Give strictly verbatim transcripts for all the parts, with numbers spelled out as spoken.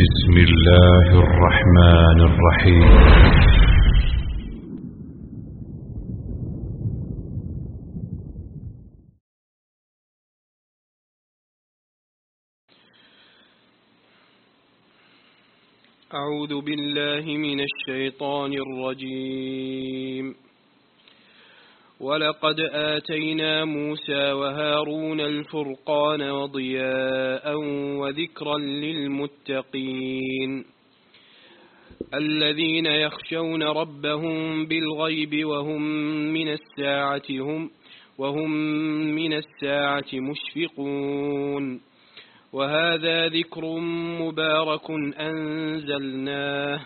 بسم الله الرحمن الرحيم. أعوذ بالله من الشيطان الرجيم. ولقد آتينا موسى وهارون الفرقان وضياء وذكرا للمتقين الذين يخشون ربهم بالغيب وهم من الساعة هم وهم من الساعة مشفقون. وهذا ذكر مبارك أنزلناه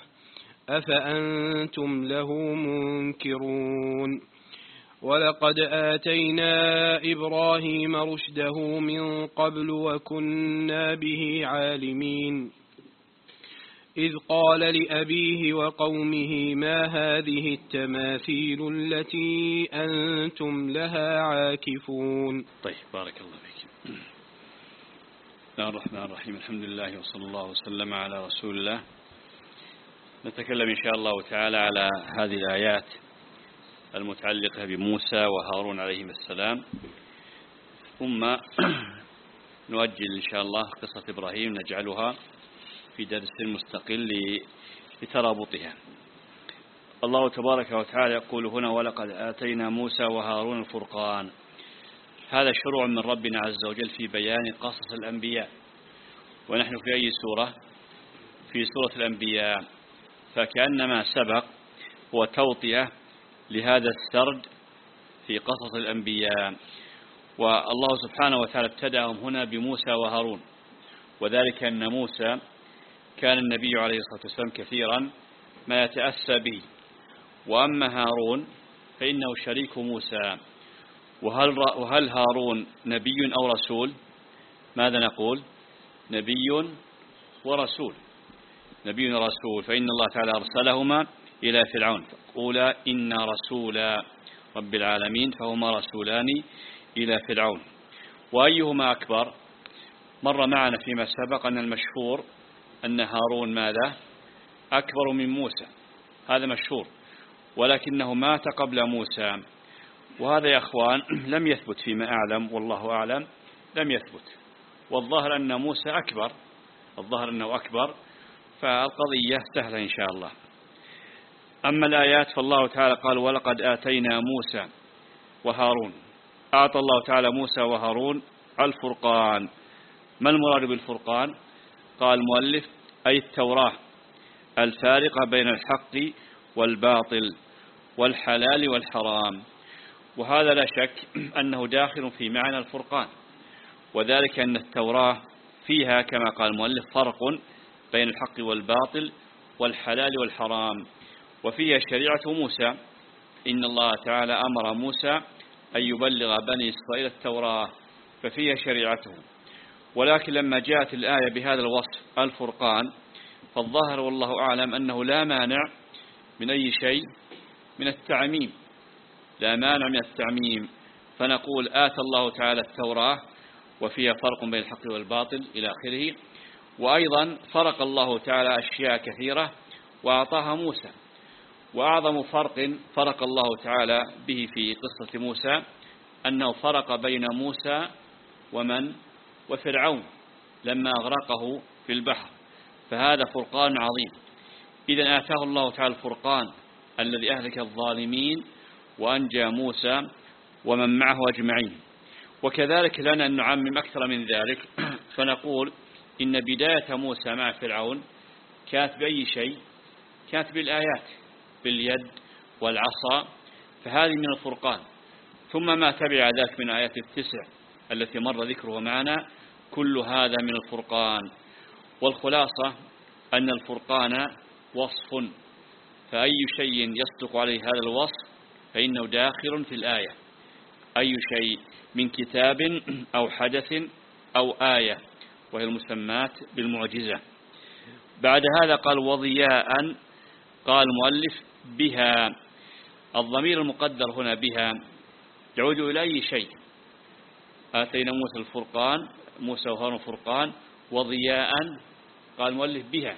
أفأنتم له منكرون. ولقد آتينا إبراهيم رشده من قبل وكنا به عالمين. إذ قال لأبيه وقومه ما هذه التماثيل التي أنتم لها عاكفون. طيب، بارك الله فيك. بسم الله الرحمن الرحيم. الحمد لله وصلى الله وسلم على رسول الله. نتكلم إن شاء الله تعالى على هذه الآيات المتعلقة بموسى وهارون عليهم السلام، ثم نؤجل إن شاء الله قصة إبراهيم نجعلها في درس مستقل لترابطها. الله تبارك وتعالى يقول هنا ولقد آتينا موسى وهارون الفرقان. هذا شروع من ربنا عز وجل في بيان قصص الأنبياء، ونحن في أي سورة؟ في سورة الأنبياء، فكأنما سبق هو توطئة لهذا السرد في قصص الأنبياء. والله سبحانه وتعالى ابتدأهم هنا بموسى وهارون، وذلك أن موسى كان النبي عليه الصلاة والسلام كثيرا ما يتأسى به، وأما هارون فإنه شريك موسى. وهل, وهل هارون نبي أو رسول؟ ماذا نقول؟ نبي ورسول. نبي ورسول، فإن الله تعالى أرسلهما إلى فرعون فقولا إنا رسول رب العالمين، فهما رسولان إلى فرعون. وأيهما أكبر؟ مر معنا فيما سبق أن المشهور أن هارون ماذا؟ أكبر من موسى، هذا مشهور، ولكنه مات قبل موسى. وهذا يا أخوان لم يثبت فيما أعلم، والله أعلم لم يثبت، والظاهر أن موسى أكبر، الظاهر أنه أكبر، فالقضية سهلة إن شاء الله. أما الآيات فالله تعالى قال ولقد آتينا موسى وهارون. أعطى الله تعالى موسى وهارون الفرقان. ما المراد بالفرقان؟ قال المؤلف أي التوراة الفارقة بين الحق والباطل والحلال والحرام. وهذا لا شك أنه داخل في معنى الفرقان، وذلك أن التوراة فيها كما قال المؤلف فرق بين الحق والباطل والحلال والحرام، وفيها شريعة موسى. إن الله تعالى أمر موسى أن يبلغ بني إسرائيل التوراة، ففيها شريعته. ولكن لما جاءت الآية بهذا الوصف الفرقان، فالظاهر والله أعلم أنه لا مانع من أي شيء من التعميم، لا مانع من التعميم، فنقول آتى الله تعالى التوراة وفيها فرق بين الحق والباطل إلى آخره. وأيضا فرق الله تعالى أشياء كثيرة وأعطاها موسى. وأعظم فرق فرق الله تعالى به في قصة موسى أنه فرق بين موسى ومن وفرعون لما أغرقه في البحر، فهذا فرقان عظيم. إذن آتاه الله تعالى الفرقان الذي أهلك الظالمين وأنجى موسى ومن معه أجمعين. وكذلك لنا أن نعمم أكثر من ذلك، فنقول إن بداية موسى مع فرعون كانت بأي شيء؟ كانت بالآيات، باليد والعصا، فهذه من الفرقان. ثم ما تبع ذلك من آيات التسع التي مر ذكره معنا، كل هذا من الفرقان. والخلاصة أن الفرقان وصف، فأي شيء يصدق عليه هذا الوصف فإنه داخل في الآية. أي شيء من كتاب أو حدث أو آية، وهي المسمات بالمعجزة. بعد هذا قال وضياء، قال المؤلف بها. الضمير المقدر هنا بها يعود إلى أي شيء؟ آتينا موسى الفرقان، موسى وهارون الفرقان، وضياء قال المؤلف بها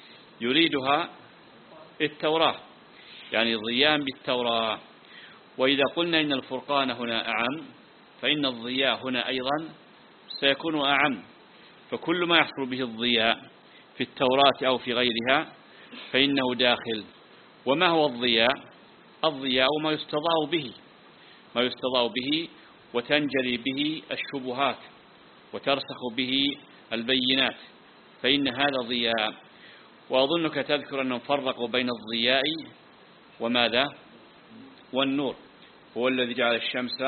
يريدها التوراة، يعني ضياء بالتوراة. وإذا قلنا إن الفرقان هنا أعم فإن الضياء هنا أيضا سيكون أعم، فكل ما يحصل به الضياء في التوراة أو في غيرها فإنه داخل. وما هو الضياء؟ الضياء ما يستضاء به، ما يستضاء به وتنجلي به الشبهات وترسخ به البينات، فإن هذا ضياء. وأظنك تذكر أنهم فرقوا بين الضياء وماذا؟ والنور. هو الذي جعل الشمس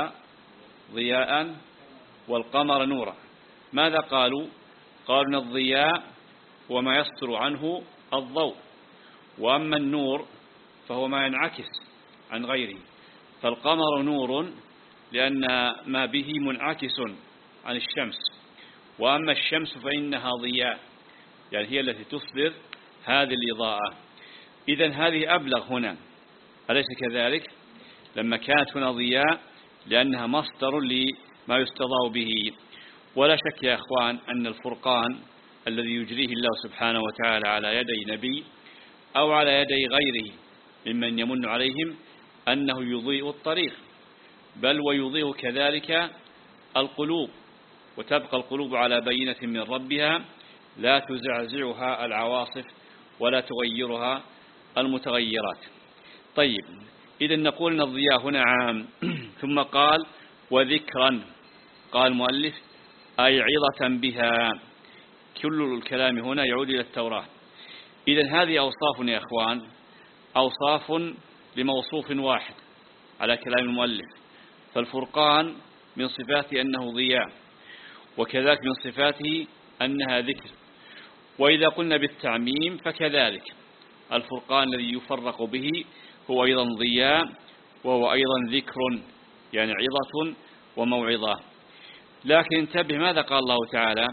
ضياء والقمر نورا. ماذا قالوا؟ قالوا أن الضياء هو ما يصدر عنه الضوء، وأما النور فهو ما ينعكس عن غيره. فالقمر نور لأن ما به منعكس عن الشمس، وأما الشمس فإنها ضياء، يعني هي التي تصدر هذه الإضاءة. إذن هذه أبلغ هنا، أليس كذلك؟ لما كانت هنا ضياء لأنها مصدر لما يستضاء به. ولا شك يا أخوان أن الفرقان الذي يجريه الله سبحانه وتعالى على يدي نبي أو على يدي غيره ممن يمن عليهم أنه يضيء الطريق، بل ويضيء كذلك القلوب، وتبقى القلوب على بينة من ربها لا تزعزعها العواصف ولا تغيرها المتغيرات. طيب، إذا نقول أن الضياء هنا عام. ثم قال وذكرا، قال المؤلف أي عظة بها. كل الكلام هنا يعود إلى التوراة. إذا هذه أوصاف يا أخوان، أوصاف لموصوف واحد على كلام المؤلف. فالفرقان من صفاته أنه ضياء، وكذلك من صفاته أنها ذكر. وإذا قلنا بالتعميم فكذلك الفرقان الذي يفرق به هو أيضا ضياء، وهو أيضا ذكر، يعني عظة وموعظة. لكن انتبه ماذا قال الله تعالى؟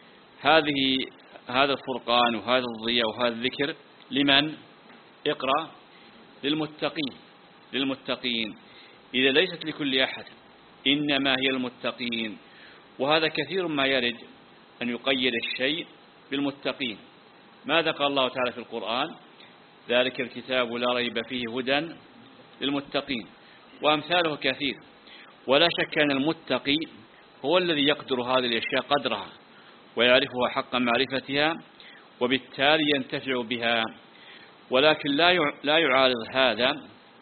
هذه هذا الفرقان وهذا الضياء وهذا الذكر لمن؟ اقرأ. للمتقين، للمتقين. إذا ليست لكل أحد، إنما هي المتقين. وهذا كثير ما يرد أن يقيد الشيء بالمتقين. ماذا قال الله تعالى في القرآن؟ ذلك الكتاب لا ريب فيه هدى للمتقين، وأمثاله كثير. ولا شك أن المتقي هو الذي يقدر هذه الأشياء قدرها ويعرفها حق معرفتها، وبالتالي ينتفع بها. ولكن لا يعارض هذا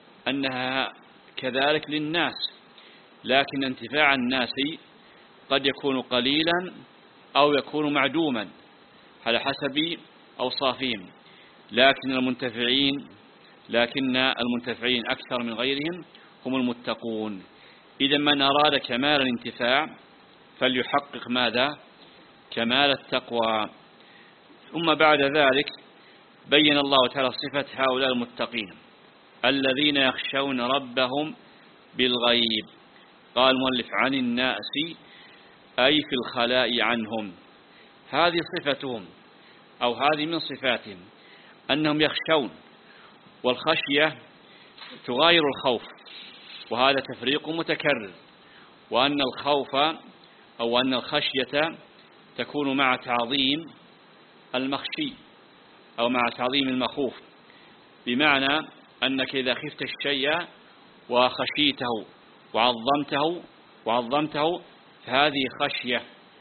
أنها كذلك للناس، لكن انتفاع الناس قد يكون قليلا أو يكون معدوما على حسب أوصافهم. لكن المنتفعين لكن المنتفعين أكثر من غيرهم هم المتقون. إذا من أراد كمال الانتفاع فليحقق ماذا؟ كمال التقوى. ثم بعد ذلك بين الله تعالى صفة هؤلاء المتقين الذين يخشون ربهم بالغيب. قال المؤلف عن الناس أي في الخلاء عنهم. هذه صفتهم أو هذه من صفاتهم أنهم يخشون، والخشية تغاير الخوف، وهذا تفريق متكرر. وأن الخوف أو أن الخشية تكون مع تعظيم المخشي أو مع تعظيم المخوف، بمعنى أنك إذا خفت الشيء وخشيته وعظمته وعظمته فهذه خشية.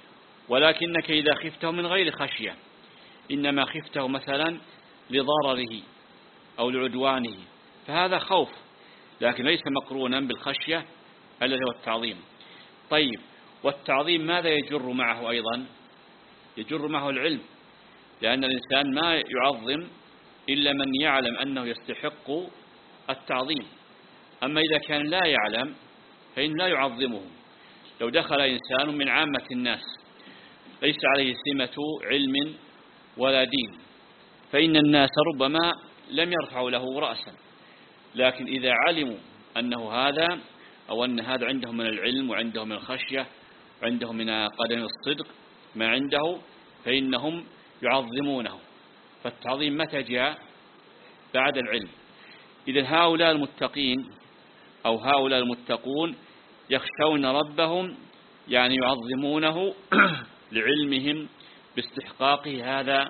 ولكنك إذا خفته من غير خشية، إنما خفته مثلا لضرره أو لعدوانه، فهذا خوف، لكن ليس مقرونا بالخشية الذي هو التعظيم. طيب، والتعظيم ماذا يجر معه أيضا؟ يجر معه العلم، لأن الإنسان ما يعظم إلا من يعلم أنه يستحق التعظيم. أما إذا كان لا يعلم فإن لا يعظمه. لو دخل إنسان من عامة الناس ليس عليه سمة علم ولا دين، فإن الناس ربما لم يرفعوا له رأسا. لكن إذا علموا أنه هذا أو أن هذا عندهم من العلم وعندهم من الخشية وعندهم من قدم الصدق ما عنده، فإنهم يعظمونه. فالتعظيم متى جاء؟ بعد العلم. إذن هؤلاء المتقين أو هؤلاء المتقون يخشون ربهم، يعني يعظمونه لعلمهم باستحقاق هذا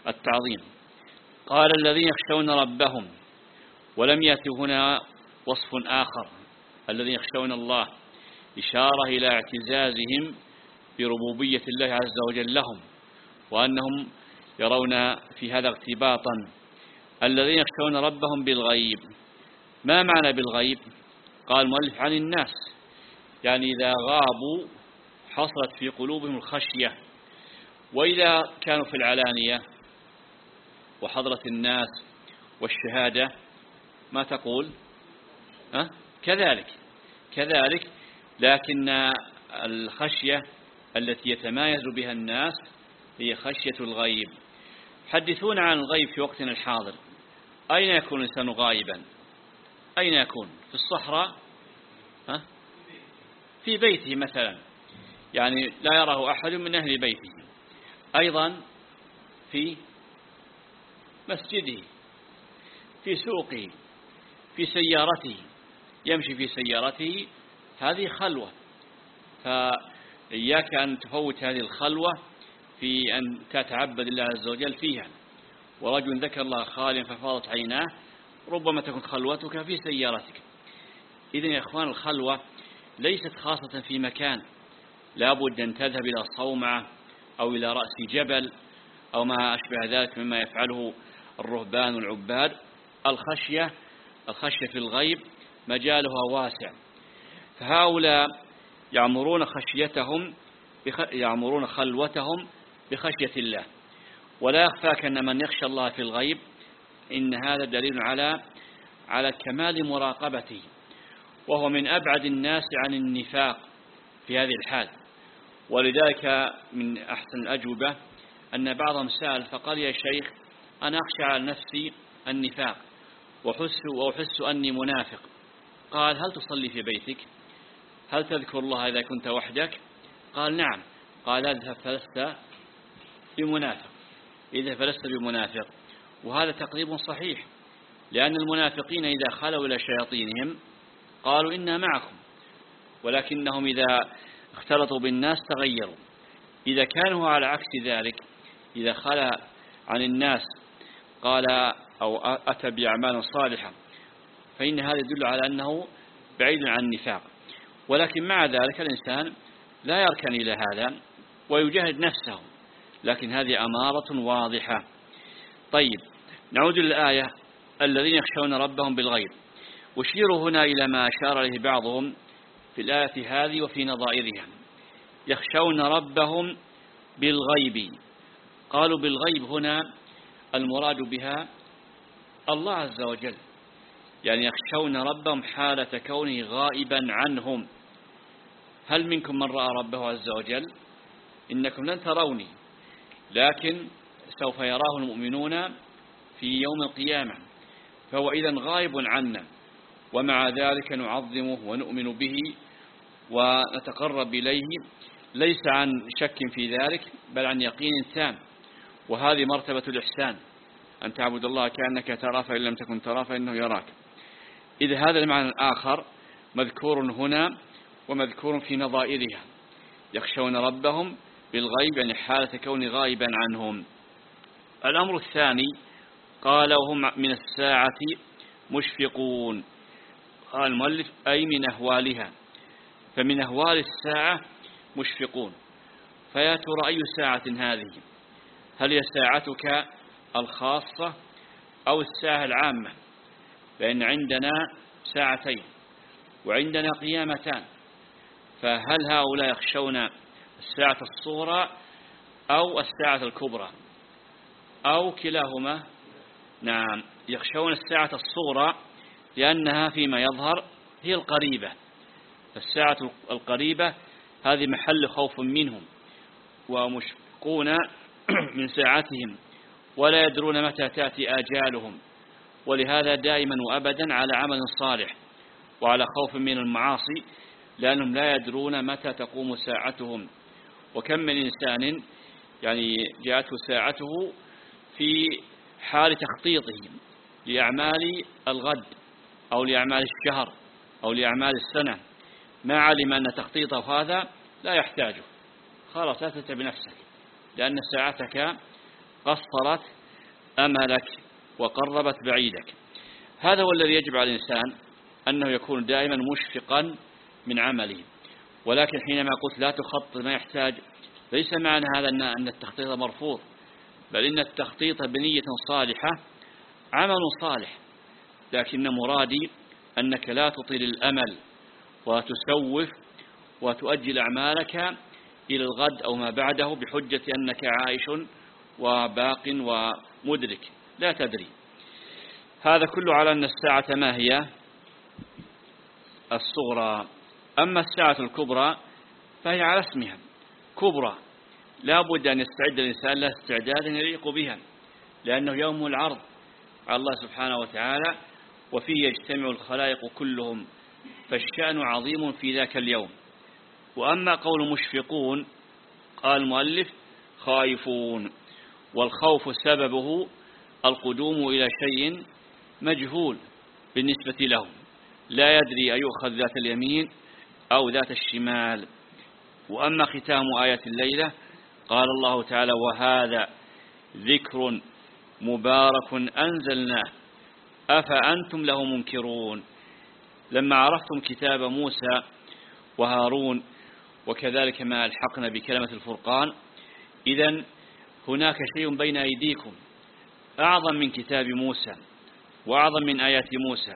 التعظيم. قال الذين يخشون ربهم، ولم يأتي هنا وصف آخر، الذين يخشون الله، إشارة إلى اعتزازهم بربوبية الله عز وجل لهم، وأنهم يرون في هذا اغتباطا. الذين يخشون ربهم بالغيب. ما معنى بالغيب؟ قال المؤلف عن الناس، يعني إذا غابوا حصلت في قلوبهم الخشية. وإذا كانوا في العلانية وحضرة الناس والشهادة ما تقول؟ أه؟ كذلك كذلك لكن الخشية التي يتمايز بها الناس هي خشية الغيب. حدثونا عن الغيب في وقتنا الحاضر. أين يكون الإنسان غائبا؟ أين يكون؟ في الصحراء؟ ها؟ في بيته مثلا، يعني لا يراه أحد من أهل بيته. أيضا في مسجده، في سوقه، في سيارته، يمشي في سيارته، هذه خلوة. فإياك أن تفوت هذه الخلوة في أن تتعبد الله عز وجل فيها. ورجل ذكر الله خاليا ففاضت عيناه، ربما تكون خلوتك في سيارتك. إذن يا إخوان الخلوة ليست خاصة في مكان، لا بد أن تذهب إلى صومعة أو إلى رأس جبل أو ما أشبه ذلك مما يفعله الرهبان والعباد. الخشية الخشية في الغيب مجالها واسع. فهؤلاء يعمرون خشيتهم يعمرون خلوتهم بخشية الله. ولا يخفاك أن من يخشى الله في الغيب إن هذا دليل على على كمال مراقبته، وهو من أبعد الناس عن النفاق في هذه الحال. ولذلك من أحسن الأجوبة أن بعضهم سأل فقال: يا شيخ، أنا أخشى على نفسي النفاق وأحس وأحس أني منافق. قال: هل تصلي في بيتك؟ هل تذكر الله إذا كنت وحدك؟ قال: نعم. قال: اذهب فلست بمنافق إذا فلست بمنافق. وهذا تقريب صحيح، لأن المنافقين إذا خلوا إلى شياطينهم قالوا إنا معكم، ولكنهم إذا اختلطوا بالناس تغيروا. إذا كانوا على عكس ذلك، إذا خلى عن الناس قال أو أتى بأعمال صالحة، فإن هذا يدل على أنه بعيد عن النفاق. ولكن مع ذلك الإنسان لا يركن إلى هذا ويجاهد نفسه، لكن هذه أمارة واضحة. طيب، نعود للآية: الذين يخشون ربهم بالغيب. أشير هنا إلى ما أشار إليه بعضهم في الآية هذه وفي نظائرها. يخشون ربهم بالغيب. قالوا بالغيب هنا المراد بها الله عز وجل، يعني يخشون ربهم حالة كونه غائبا عنهم. هل منكم من رأى ربه عز وجل؟ إنكم لن تروني، لكن سوف يراه المؤمنون في يوم القيامة، فهو إذن غائب عنا، ومع ذلك نعظمه ونؤمن به ونتقرب إليه، ليس عن شك في ذلك بل عن يقين تام. وهذه مرتبة الإحسان، أن تعبد الله كأنك تراه فإن لم تكن تراه فإنه يراك. إذا هذا المعنى الآخر مذكور هنا ومذكور في نظائرها. يخشون ربهم بالغيب، يعني حالة كون غائبا عنهم. الأمر الثاني قال: وهم من الساعة مشفقون. قال المؤلف: أي من أهوالها، فمن أهوال الساعة مشفقون. فيا ترى أي ساعة هذه؟ هل هي ساعتك الخاصة أو الساعة العامة؟ لأن عندنا ساعتين وعندنا قيامتان، فهل هؤلاء يخشون الساعة الصغرى أو الساعة الكبرى أو كلاهما؟ نعم، يخشون الساعة الصغرى لأنها فيما يظهر هي القريبة. فالساعة القريبة هذه محل خوف منهم، ومشفقون من ساعتهم ولا يدرون متى تأتي آجالهم. ولهذا دائما وأبدا على عمل صالح وعلى خوف من المعاصي، لأنهم لا يدرون متى تقوم ساعتهم. وكم من إنسان يعني جاءته ساعته في حال تخطيطه لأعمال الغد أو لأعمال الشهر أو لأعمال السنة، ما علم أن تخطيطه هذا لا يحتاجه، خلاص لا تتعب نفسك، لأن ساعتك قصرت أملك وقربت بعيدك. هذا هو الذي يجب على الإنسان أنه يكون دائما مشفقا من عمله. ولكن حينما قلت لا تخطط ما يحتاج، ليس معنى هذا أن التخطيط مرفوض، بل إن التخطيط بنية صالحة عمل صالح، لكن مرادي أنك لا تطيل الأمل وتسوف وتؤجل أعمالك إلى الغد أو ما بعده بحجة أنك عائش وباق ومدرك، لا تدري. هذا كله على أن الساعة ما هي الصغرى. أما الساعة الكبرى فهي على اسمها كبرى، لا بد أن يستعد الإنسان لها استعدادا يليق بها، لأنه يوم العرض على الله سبحانه وتعالى، وفيه يجتمع الخلائق كلهم، فالشأن عظيم في ذاك اليوم. وأما قول مشفقون، قال المؤلف خائفون، والخوف سببه القدوم إلى شيء مجهول بالنسبة لهم، لا يدري أيؤخذ ذات اليمين أو ذات الشمال. وأما ختام آية الليلة قال الله تعالى وهذا ذكر مبارك أنزلناه أفأنتم له منكرون. لما عرفتم كتاب موسى وهارون وكذلك ما ألحقنا بكلمة الفرقان، إذن هناك شيء بين أيديكم أعظم من كتاب موسى وأعظم من آيات موسى.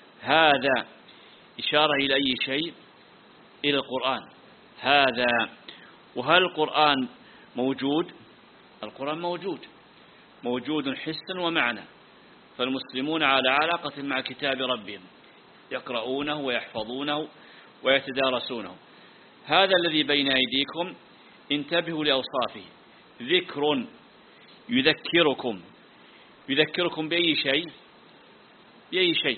هذا إشارة إلى أي شيء؟ إلى القرآن. هذا. وهل القرآن موجود؟ القرآن موجود موجود حسا ومعنى، فالمسلمون على علاقة مع كتاب ربهم، يقرؤونه ويحفظونه ويتدارسونه. هذا الذي بين أيديكم انتبهوا لأوصافه. ذكر يذكركم يذكركم بأي شيء؟ بأي شيء؟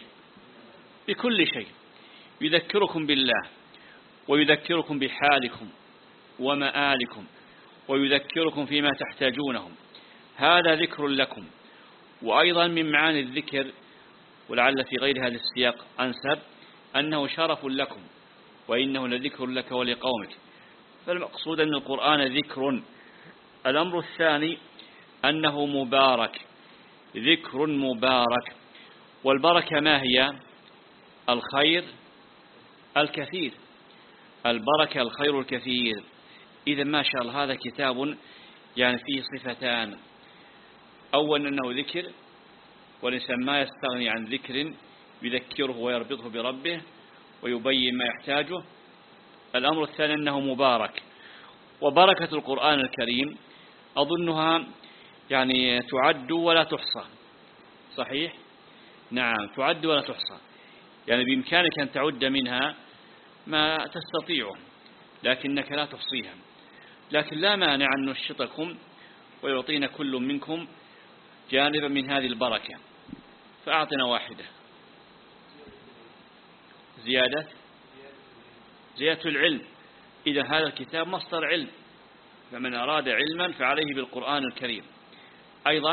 بكل شيء. يذكركم بالله، ويذكركم بحالكم ومآلكم، ويذكركم فيما تحتاجونهم. هذا ذكر لكم. وأيضا من معاني الذكر، ولعل في غير هذا السياق أنسب، أنه شرف لكم وإنه لذكر لك ولقومك. فالمقصود أن القرآن ذكر. الأمر الثاني أنه مبارك، ذكر مبارك. والبركة ما هي؟ الخير الكثير. البركة الخير الكثير. إذا ما شاء الله هذا كتاب يعني فيه صفتان. أولا أنه ذكر، والإنسان ما يستغني عن ذكر يذكره ويربطه بربه ويبين ما يحتاجه. الأمر الثاني أنه مبارك. وبركة القرآن الكريم أظنها يعني تعد ولا تحصى. صحيح؟ نعم، تعد ولا تحصى. يعني بإمكانك أن تعد منها ما تستطيعه، لكنك لا تحصيها. لكن لا مانع أن نشطكم ويعطينا كل منكم جانبا من هذه البركة. فأعطنا واحدة. زيادة زيادة العلم. إذا هذا الكتاب مصدر علم، فمن أراد علما فعليه بالقرآن الكريم. أيضا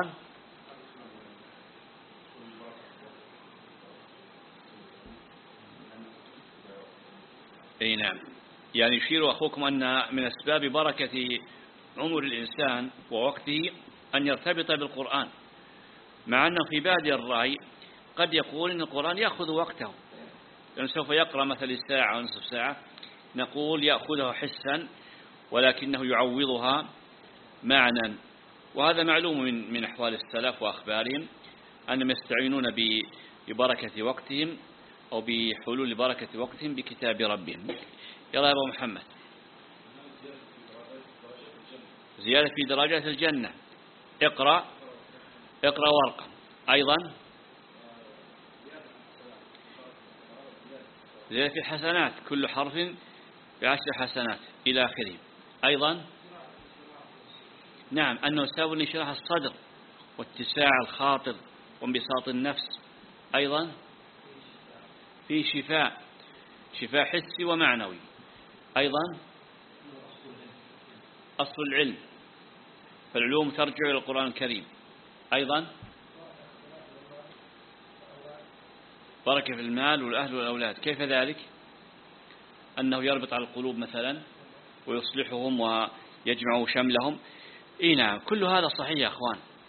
أي نعم، يعني يشير أخوكم أن من أسباب بركة عمر الإنسان ووقته أن يرتبط بالقرآن، مع أنه في بادئ الرأي قد يقول أن القرآن يأخذ وقته، لأنه سوف يقرأ مثل ساعة أو نصف ساعة، نقول يأخذها حسا ولكنه يعوضها معنى. وهذا معلوم من من أحوال السلف وأخبارهم أنهم يستعينون ببركة وقتهم أو بحلول بركة وقتهم بكتاب ربهم. يلا يا أبو محمد. زيادة في درجات الجنة. اقرأ اقرأ ورقة. أيضا زيادة في الحسنات، كل حرف بعشر حسنات إلى آخره. أيضا نعم، أنه سبب لانشراح الصدر واتساع الخاطر وانبساط النفس. أيضا في شفاء شفاء حسي ومعنوي. أيضا أصل العلم، فالعلوم ترجع إلى القرآن الكريم. أيضا بركة في المال والأهل والأولاد. كيف ذلك؟ أنه يربط على القلوب مثلا ويصلحهم ويجمع شملهم. إيه نعم، كل هذا صحيح يا أخوان،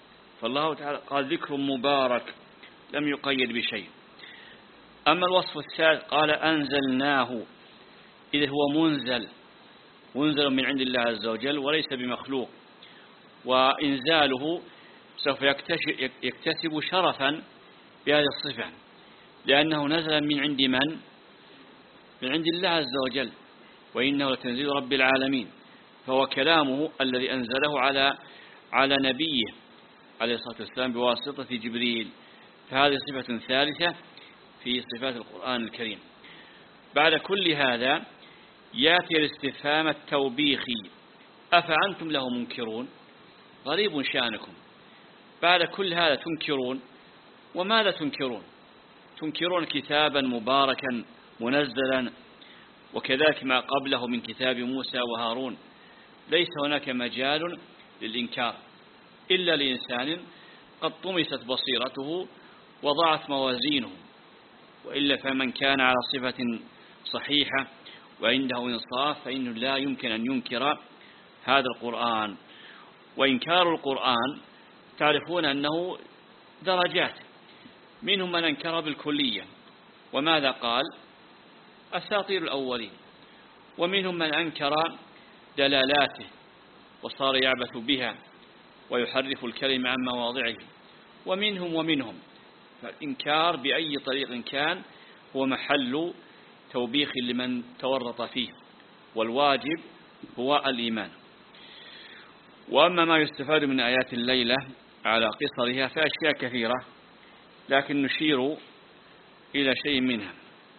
فالله تعالى قال ذكر مبارك لم يقيد بشيء. أما الوصف الثالث قال أنزلناه، إذا هو منزل منزل من عند الله عز وجل وليس بمخلوق، وإنزاله سوف يكتسب شرفا بهذه الصفة، لأنه نزل من عند من؟ من عند الله عز وجل، وإنه لتنزيل رب العالمين، فهو كلامه الذي أنزله على على نبيه عليه الصلاة والسلام بواسطة جبريل، فهذه صفة ثالثة في صفات القرآن الكريم. بعد كل هذا يأتي الاستفهام التوبيخي، أفأنتم له منكرون؟ غريب شأنكم، بعد كل هذا تنكرون، وماذا تنكرون؟ تنكرون كتابا مباركا منزلا، وكذلك ما قبله من كتاب موسى وهارون، ليس هناك مجال للإنكار إلا لإنسان قد طمست بصيرته وضاعت موازينه، وإلا فمن كان على صفة صحيحة وعنده إنصاف فإنه لا يمكن أن ينكر هذا القرآن. وإنكار القرآن تعرفون أنه درجات، منهم من أنكر بالكلية وماذا قال؟ أساطير الأولين، ومنهم من أنكر دلالاته وصار يعبث بها ويحرف الكلمة عن مواضعه، ومنهم ومنهم فالإنكار بأي طريق كان هو محل توبيخ لمن تورط فيه، والواجب هو الإيمان. وأما ما يستفاد من آيات الليلة على قصرها فأشياء كثيرة، لكن نشير إلى شيء منها.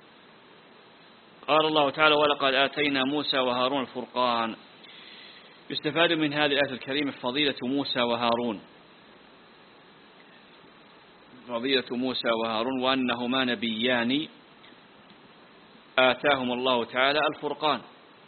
قال الله تعالى ولقد آتينا موسى وهارون الفرقان. يستفاد من هذه الآية الكريمة فضيلة موسى وهارون، فضيلة موسى وهارون، وأنهما نبيان آتاهم الله تعالى الفرقان،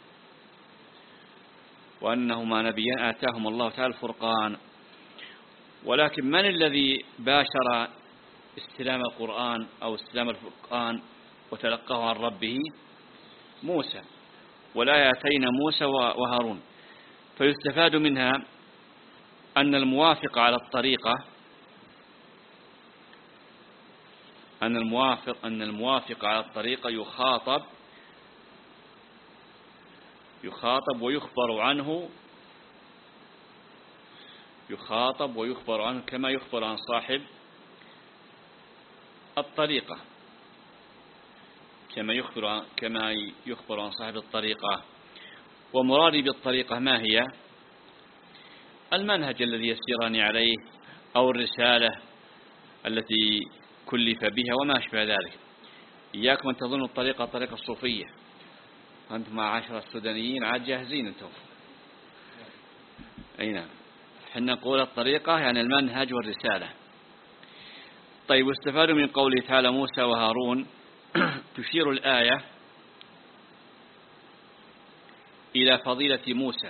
وأنهما نبيان آتاهم الله تعالى الفرقان. ولكن من الذي باشر استلام القرآن أو استلام الفرقان وتلقاه عن ربه؟ موسى، ولا آتينا موسى وهارون. فيستفاد منها أن الموافق على الطريقة أن الموافق أن الموافق على الطريقة يخاطب يخاطب ويخبر عنه يخاطب ويخبر عنه كما يخبر عن صاحب الطريقة كما يخبر عن كما يخبر عن صاحب الطريقة. ومرادي بالطريقة ما هي؟ المنهج الذي يسيرني عليه أو الرسالة التي كلف بها وما أشبه ذلك. إياكم أن تظنوا الطريقة طريقة الصوفية، أنتم مع عشرة السودانيين عاد جاهزين أنتم. أي نعم، حنا نقول الطريقة يعني المنهج والرسالة. طيب، واستفادوا من قوله تعالى موسى وهارون تشير الآية إلى فضيلة موسى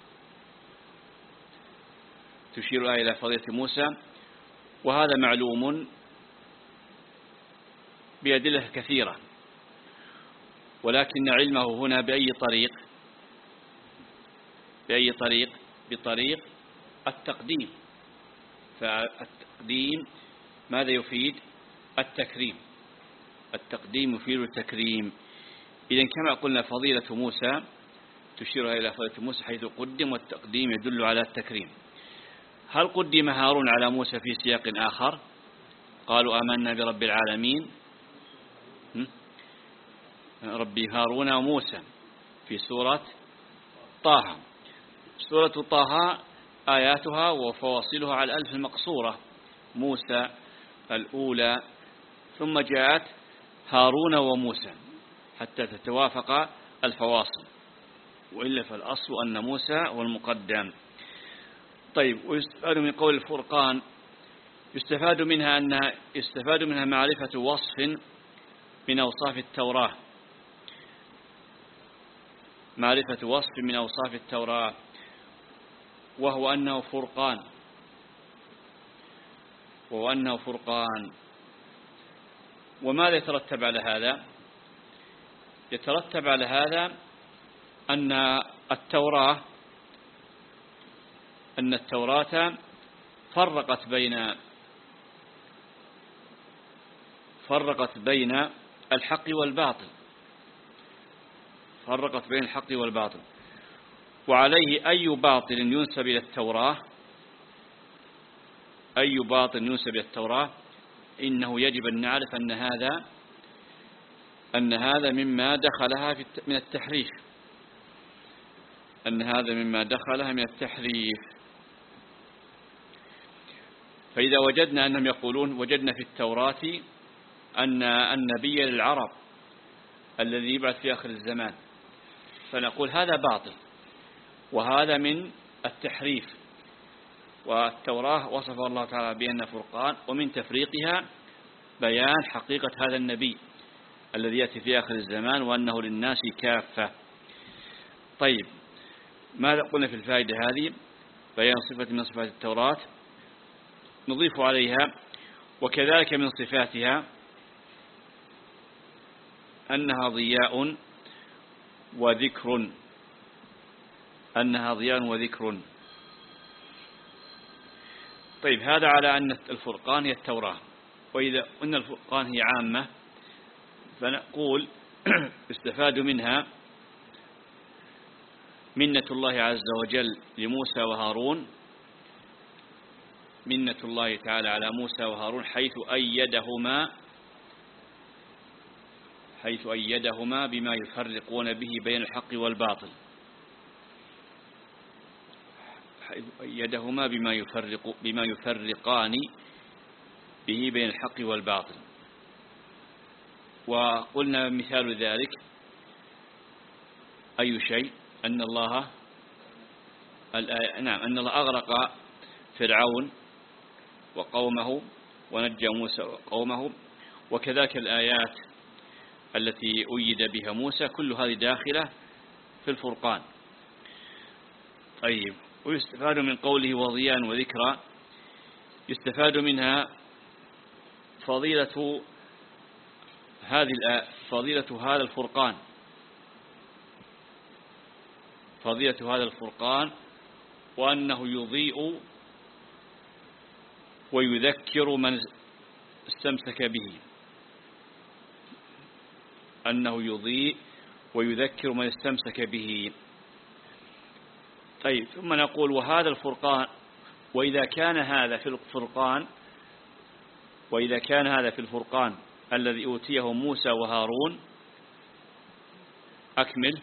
تشير الآية إلى فضيلة موسى، وهذا معلوم بأدلة كثيرة، ولكن علمه هنا بأي طريق بأي طريق بطريق التقديم. فالتقديم ماذا يفيد؟ التكريم. التقديم يفيد التكريم. إذن كما قلنا فضيلة موسى تشير إلى فضيلة موسى حيث قدم، والتقديم يدل على التكريم. هل قدم هارون على موسى في سياق آخر؟ قالوا آمنا برب العالمين ربي هارون وموسى في سورة طه. سورة طه آياتها وفواصلها على الألف المقصورة، موسى الأولى، ثم جاءت هارون وموسى حتى تتوافق الفواصل، وإلا فالأصل أن موسى هو المقدم. طيب، ويستفاد من قول الفرقان يستفاد منها أن يستفاد منها معرفة وصف من أوصاف التوراة معرفة وصف من أوصاف التوراة وهو أنه فرقان وهو أنه فرقان. وماذا يترتب على هذا؟ يترتب على هذا أن التوراة أن التوراة فرقت بين فرقت بين الحق والباطل فرقت بين الحق والباطل وعليه أي باطل ينسب إلى التوراة أي باطل ينسب إلى التوراة إنه يجب أن نعرف أن هذا أن هذا مما دخلها في من التحريف أن هذا مما دخلها من التحريف. فإذا وجدنا أنهم يقولون وجدنا في التوراة أن النبي للعرب الذي يبعث في آخر الزمان، فنقول هذا باطل وهذا من التحريف، والتوراة وصف الله تعالى بأن فرقان، ومن تفريقها بيان حقيقة هذا النبي الذي يأتي في آخر الزمان وأنه للناس كافة. طيب، ماذا قلنا في الفائدة هذه؟ بيان صفة من صفات التوراة نضيف عليها وكذلك من صفاتها أنها ضياء وذكر أنها ضياء وذكر. طيب، هذا على أن الفرقان هي التوراة، وإذا أن الفرقان هي عامة فنقول استفاد منها منة الله عز وجل لموسى وهارون، منة الله تعالى على موسى وهارون حيث أيدهما حيث أيدهما بما يفرقون به بين الحق والباطل حيث أيدهما بما يفرق بما يفرقان به بين الحق والباطل. وقلنا مثال ذلك أي شيء؟ أن الله نعم أن الله أغرق فرعون وقومه ونجى موسى وقومه، وكذلك الآيات التي أيد بها موسى كل هذه داخلة في الفرقان. طيب، ويستفاد من قوله وضياء وذكرى، يستفاد منها فضيلة هذه فضيلة هذا الفرقان فضيلة هذا الفرقان وأنه يضيء ويذكر من استمسك به أنه يضيء ويذكر من استمسك به. طيب، ثم نقول وهذا الفرقان وإذا كان هذا في الفرقان وإذا كان هذا في الفرقان الذي أوتيه موسى وهارون أكمل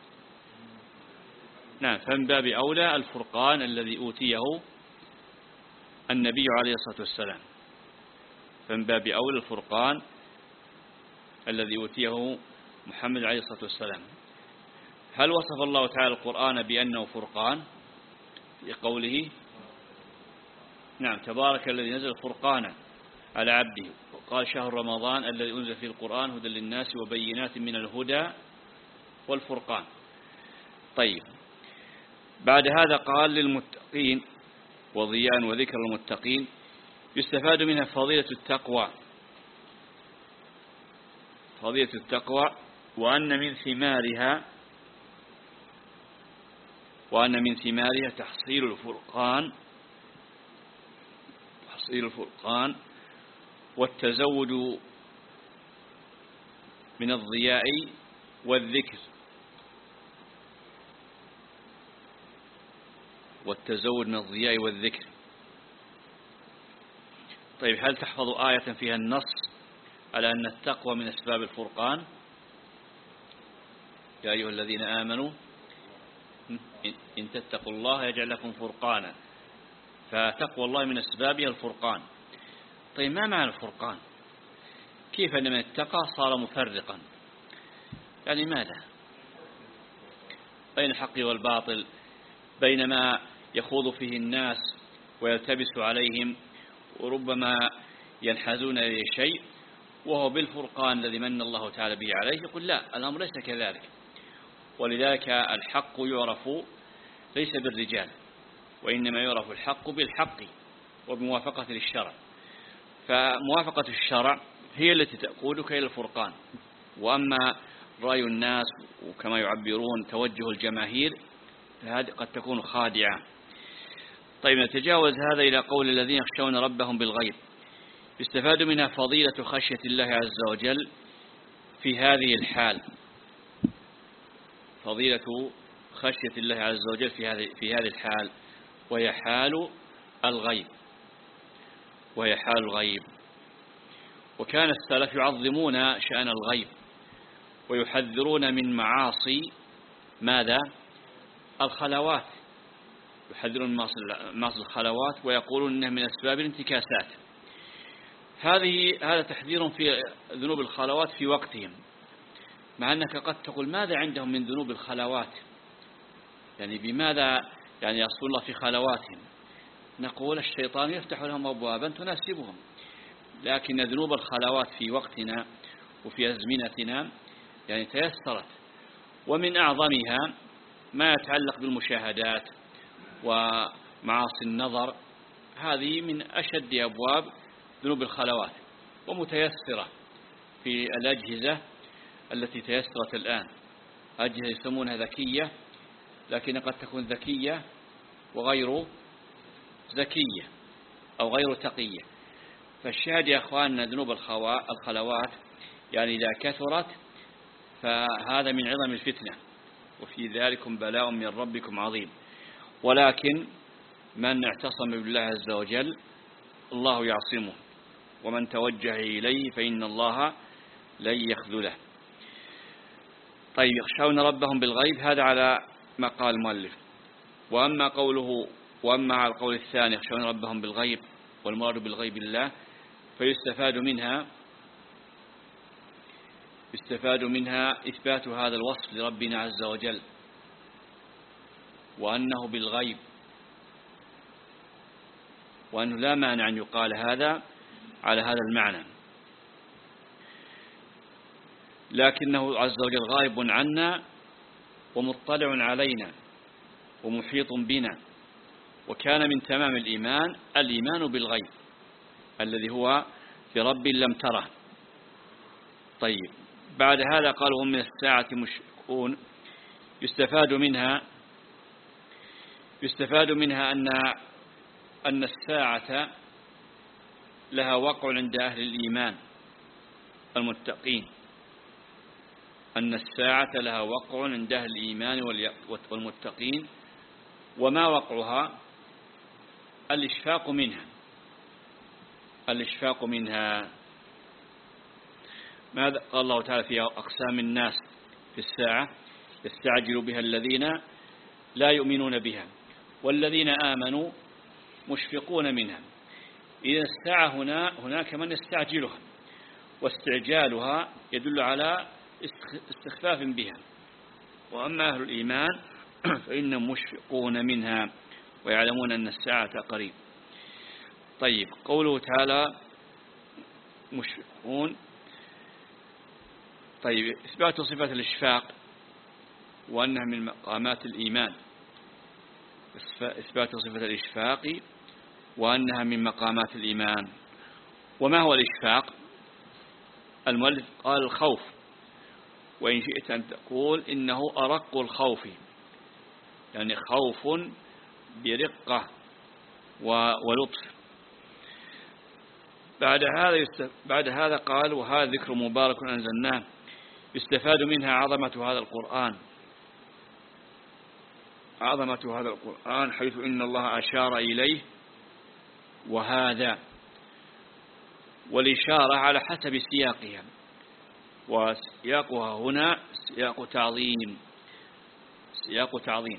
نعم فمن باب أولى الفرقان الذي أوتيه النبي عليه الصلاة والسلام فمن باب أولى الفرقان الذي أوتيه محمد عليه الصلاة والسلام. هل وصف الله تعالى القرآن بأنه فرقان في قوله نعم تبارك الذي نزل الفرقان على عبده، وقال شهر رمضان الذي أنزل فيه القرآن هدى للناس وبينات من الهدى والفرقان. طيب، بعد هذا قال للمتقين وضياء وذكر المتقين، يستفاد منها فضيلة التقوى فضيلة التقوى وأن من ثمارها وأن من ثمارها تحصيل الفرقان تحصيل الفرقان والتزود من الضياء والذكر والتزود من الضياء والذكر. طيب، هل تحفظ آية فيها النص على أن التقوى من أسباب الفرقان؟ يا أيها الذين آمنوا إن تتقوا الله يجعل لكم فرقانا، فتقوى الله من أسبابها الفرقان. طيب، ما معنى الفرقان؟ كيف أن من اتقى صار مفرقا؟ يعني ماذا؟ بين الحق والباطل، بين ما يخوض فيه الناس ويلتبس عليهم وربما ينحازون إلى شيء، وهو بالفرقان الذي من الله تعالى به عليه. يقول لا، الأمر ليس كذلك. ولذلك الحق يعرف ليس بالرجال، وإنما يعرف الحق بالحق وبموافقة للشرع. فموافقة الشرع هي التي تقودك إلى الفرقان، وأما رأي الناس وكما يعبرون توجه الجماهير فهذه قد تكون خادعة. طيب نتجاوز هذا إلى قول الذين يخشون ربهم بالغيب. يستفاد منها فضيلة خشية الله عز وجل في هذه الحال، فضيلة خشية الله عز وجل في هذه في هذه الحال، وهي حال الغيب، وهي حال الغيب. وكان السلف يعظمون شأن الغيب ويحذرون من معاصي ماذا؟ الخلوات، يحذرون معاصي الخلوات ويقولون إنها من أسباب الانتكاسات. هذه هذا تحذير في ذنوب الخلوات في وقتهم، مع أنك قد تقول ماذا عندهم من ذنوب الخلوات، يعني بماذا يعني يصل الله في خلواتهم؟ نقول الشيطان يفتح لهم أبوابا تناسبهم، لكن ذنوب الخلوات في وقتنا وفي أزمنتنا يعني تيسرت. ومن أعظمها ما يتعلق بالمشاهدات ومعاصي النظر، هذه من أشد أبواب ذنوب الخلوات، ومتيسرة في الأجهزة التي تيسرت الآن. أجهزة يسمونها ذكية، لكن قد تكون ذكية وغير ذكية أو غير تقية. فالشاهد يا أخواننا ذنوب الخلوات يعني إذا كثرت فهذا من عظم الفتنة، وفي ذلكم بلاء من ربكم عظيم. ولكن من اعتصم بالله عز وجل الله يعصمه، ومن توجه إليه فإن الله لن يخذله. طيب يخشون ربهم بالغيب، هذا على ما قال المؤلف. وأما قوله وأما على القول الثاني يخشون ربهم بالغيب والمراد بالغيب الله، فيستفاد منها يستفاد منها إثبات هذا الوصف لربنا عز وجل، وأنه بالغيب، وأنه لا مانع أن يقال هذا على هذا المعنى، لكنه عز وجل غائب عنا ومطلع علينا ومحيط بنا. وكان من تمام الإيمان الإيمان بالغيب الذي هو برب لم تره. طيب بعد هذا قالوا هم من الساعة مشركون. يستفاد منها يستفاد منها أن أن الساعة لها وقع عند أهل الإيمان المتقين، أن الساعة لها وقع عند أهل الإيمان والمتقين. وما وقعها؟ الإشفاق منها الإشفاق منها ماذا قال الله تعالى في أقسام الناس في الساعة؟ يستعجل بها الذين لا يؤمنون بها والذين آمنوا مشفقون منها. إذا الساعة هنا هناك من يستعجلها، واستعجالها يدل على استخفاف بها. وأما أهل الإيمان فإنهم مشفقون منها ويعلمون أن الساعة قريب. طيب قوله تعالى مشفقون. طيب إثبات صفة الإشفاق وأنها من مقامات الإيمان، إثبات صفة الإشفاق وأنها من مقامات الإيمان. وما هو الإشفاق؟ المؤلف قال الخوف، وإن شئت أن تقول إنه أرق الخوف، يعني خوف برقة ولطف. بعد هذا بعد هذا قال وهذا ذكر مبارك أنزلناه. يستفاد منها عظمة هذا القرآن عظمة هذا القرآن حيث إن الله أشار إليه وهذا، والإشارة على حسب سياقها، وسياقها هنا سياق تعظيم سياق تعظيم.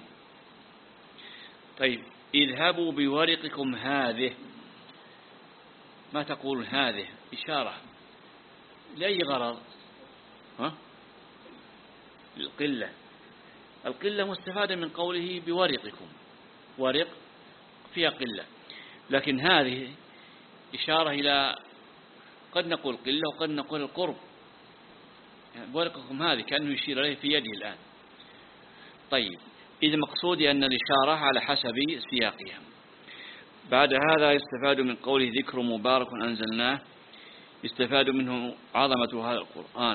طيب اذهبوا بورقكم هذه، ما تقول هذه إشارة لأي غرض؟ ها؟ القلة القلة مستفادة من قوله بورقكم، ورق فيها قلة، لكن هذه إشارة إلى قد نقول قلة وقد نقول القرب. يعني بورقكم هذه كأنه يشير إليه في يده الآن. طيب إذا مقصودي أن الإشارة على حسب سياقها. بعد هذا يستفاد من قوله ذكر مبارك أنزلناه. يستفاد منه عظمة هذا القرآن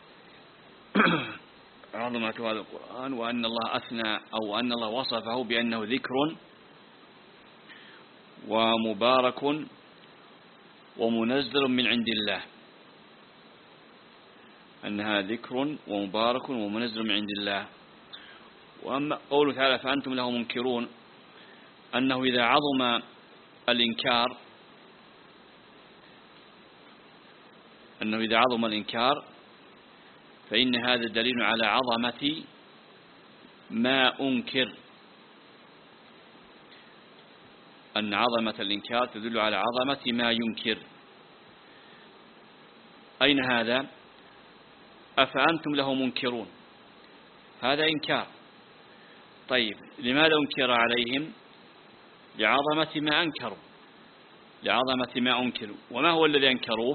عظمة هذا القرآن وأن الله أثنى أو أن الله وصفه بأنه ذكر ومبارك ومنزل من عند الله، أنها ذكر ومبارك ومنزل من عند الله. وأما قوله تعالى فأنتم له منكرون، أنه إذا عظم الإنكار أنه إذا عظم الإنكار فإن هذا دليل على عظمة ما أنكر، أن عظمة الإنكار تدل على عظمة ما ينكر. أين هذا؟ أفأنتم له منكرون، هذا إنكار. طيب لماذا أنكر عليهم؟ لعظمة ما أنكروا، لعظمة ما أنكروا. وما هو الذي أنكروه؟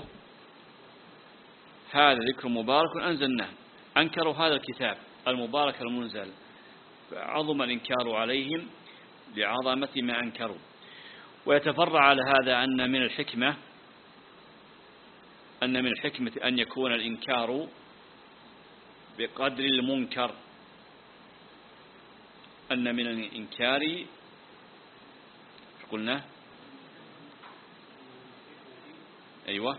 هذا ذكر مبارك أنزلناه، أنكروا هذا الكتاب المبارك المنزل، فعظم الإنكار عليهم لعظمة ما أنكروا. ويتفرع على هذا أن من الحكمة أن من الحكمة أن يكون الإنكار بقدر المنكر، أن من الإنكار قلنا أيوة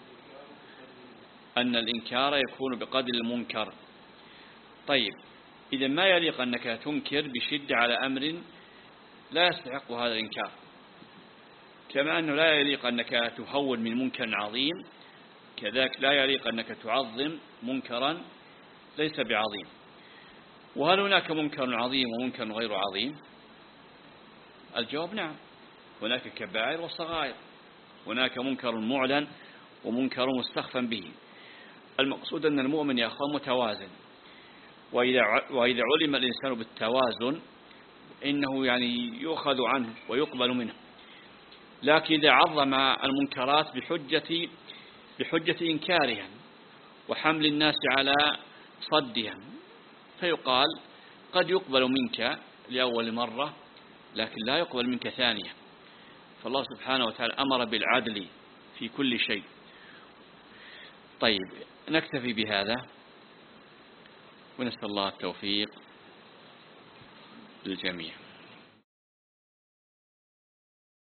أن الإنكار يكون بقدر المنكر. طيب إذا ما يليق أنك تنكر بشدة على أمر لا يستحق هذا الإنكار، كما أنه لا يليق أنك تهون من منكر عظيم، كذلك لا يليق أنك تعظم منكرا ليس بعظيم. وهل هناك منكر عظيم ومنكر غير عظيم؟ الجواب نعم، هناك كبائر وصغائر، هناك منكر معلن ومنكر مستخفى به. المقصود أن المؤمن يا أخوان متوازن، وإذا وإذا علم الإنسان بالتوازن إنه يعني يؤخذ عنه ويقبل منه. لكن إذا عظم المنكرات بحجة بحجة إنكارها وحمل الناس على صدها، فيقال قد يقبل منك لأول مرة لكن لا يقبل منك ثانية. فالله سبحانه وتعالى أمر بالعدل في كل شيء. طيب نكتفي بهذا ونسأل الله التوفيق للجميع.